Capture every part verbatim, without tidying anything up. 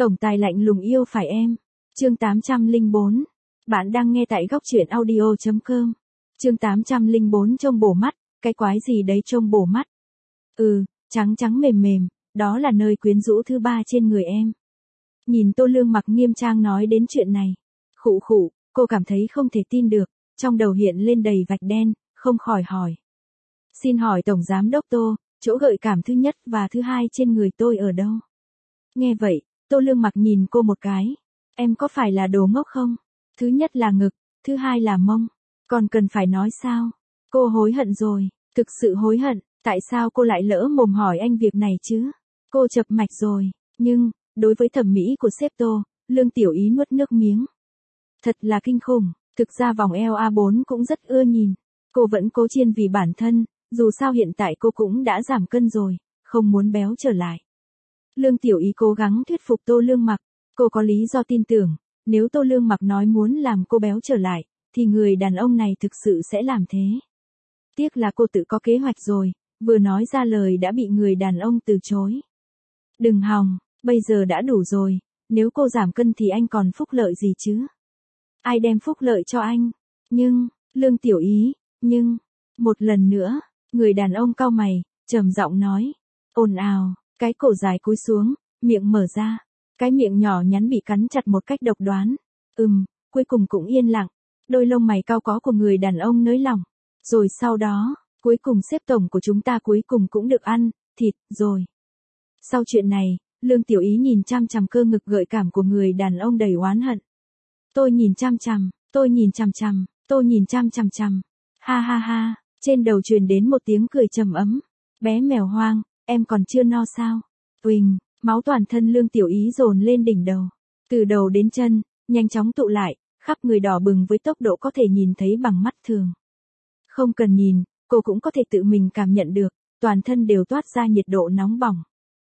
Tổng tài lạnh lùng yêu phải em. Chương tám trăm lẻ bốn. Bạn đang nghe tại góc truyện audio chấm com. Chương tám trăm lẻ bốn trông bổ mắt, cái quái gì đấy trông bổ mắt. Ừ, trắng trắng mềm mềm, đó là nơi quyến rũ thứ ba trên người em. Nhìn Tô Lương Mặc nghiêm trang nói đến chuyện này. Khụ khụ, cô cảm thấy không thể tin được, trong đầu hiện lên đầy vạch đen, không khỏi hỏi. Xin hỏi Tổng Giám Đốc Tô, chỗ gợi cảm thứ nhất và thứ hai trên người tôi ở đâu? Nghe vậy, Tô Lương Mặc nhìn cô một cái. Em có phải là đồ ngốc không? Thứ nhất là ngực, thứ hai là mông. Còn cần phải nói sao? Cô hối hận rồi, thực sự hối hận, tại sao cô lại lỡ mồm hỏi anh việc này chứ? Cô chập mạch rồi, nhưng, đối với thẩm mỹ của sếp Tô, Lương Tiểu Ý nuốt nước miếng. Thật là kinh khủng, thực ra vòng eo a bốn cũng rất ưa nhìn. Cô vẫn cố chiên vì bản thân, dù sao hiện tại cô cũng đã giảm cân rồi, không muốn béo trở lại. Lương Tiểu Ý cố gắng thuyết phục Tô Lương Mặc, cô có lý do tin tưởng, nếu Tô Lương Mặc nói muốn làm cô béo trở lại, thì người đàn ông này thực sự sẽ làm thế. Tiếc là cô tự có kế hoạch rồi, vừa nói ra lời đã bị người đàn ông từ chối. Đừng hòng, bây giờ đã đủ rồi, nếu cô giảm cân thì anh còn phúc lợi gì chứ? Ai đem phúc lợi cho anh? Nhưng, Lương Tiểu Ý, nhưng, một lần nữa, người đàn ông cau mày, trầm giọng nói, ồn ào, cái cổ dài cúi xuống, miệng mở ra, cái miệng nhỏ nhắn bị cắn chặt một cách độc đoán. Ừm, cuối cùng cũng yên lặng, đôi lông mày cau có của người đàn ông nới lỏng. Rồi sau đó, cuối cùng sếp tổng của chúng ta cuối cùng cũng được ăn thịt rồi. Sau chuyện này, Lương Tiểu Ý nhìn chăm chằm cơ ngực gợi cảm của người đàn ông đầy oán hận. Tôi nhìn chăm chằm, tôi nhìn chằm chằm, tôi nhìn chăm chằm chằm. Ha ha ha, trên đầu truyền đến một tiếng cười trầm ấm. Bé mèo hoang, em còn chưa no sao? Uỳnh, máu toàn thân Lương Tiểu Ý dồn lên đỉnh đầu. Từ đầu đến chân, nhanh chóng tụ lại, khắp người đỏ bừng với tốc độ có thể nhìn thấy bằng mắt thường. Không cần nhìn, cô cũng có thể tự mình cảm nhận được, toàn thân đều toát ra nhiệt độ nóng bỏng.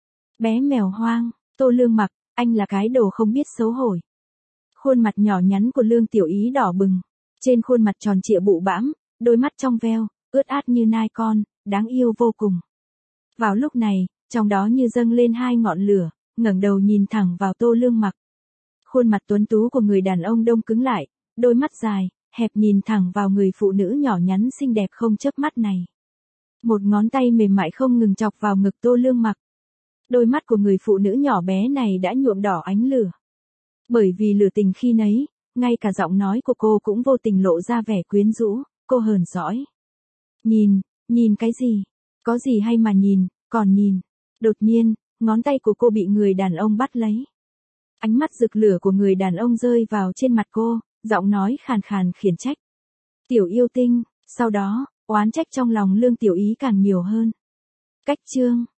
Bé mèo hoang, Tô Lương Mặc, anh là cái đồ không biết xấu hổ. Khuôn mặt nhỏ nhắn của Lương Tiểu Ý đỏ bừng, trên khuôn mặt tròn trịa bụ bãm, đôi mắt trong veo, ướt át như nai con, đáng yêu vô cùng. Vào lúc này, trong đó như dâng lên hai ngọn lửa, ngẩng đầu nhìn thẳng vào Tô Lương Mặc. Khuôn mặt tuấn tú của người đàn ông đông cứng lại, đôi mắt dài, hẹp nhìn thẳng vào người phụ nữ nhỏ nhắn xinh đẹp không chớp mắt này. Một ngón tay mềm mại không ngừng chọc vào ngực Tô Lương Mặc. Đôi mắt của người phụ nữ nhỏ bé này đã nhuộm đỏ ánh lửa. Bởi vì lửa tình khi nấy, ngay cả giọng nói của cô cũng vô tình lộ ra vẻ quyến rũ, cô hờn dõi. Nhìn, nhìn cái gì? Có gì hay mà nhìn, còn nhìn. Đột nhiên, ngón tay của cô bị người đàn ông bắt lấy. Ánh mắt rực lửa của người đàn ông rơi vào trên mặt cô, giọng nói khàn khàn khiển trách. Tiểu yêu tinh, sau đó, oán trách trong lòng Lương Tiểu Ý càng nhiều hơn. Cách chương.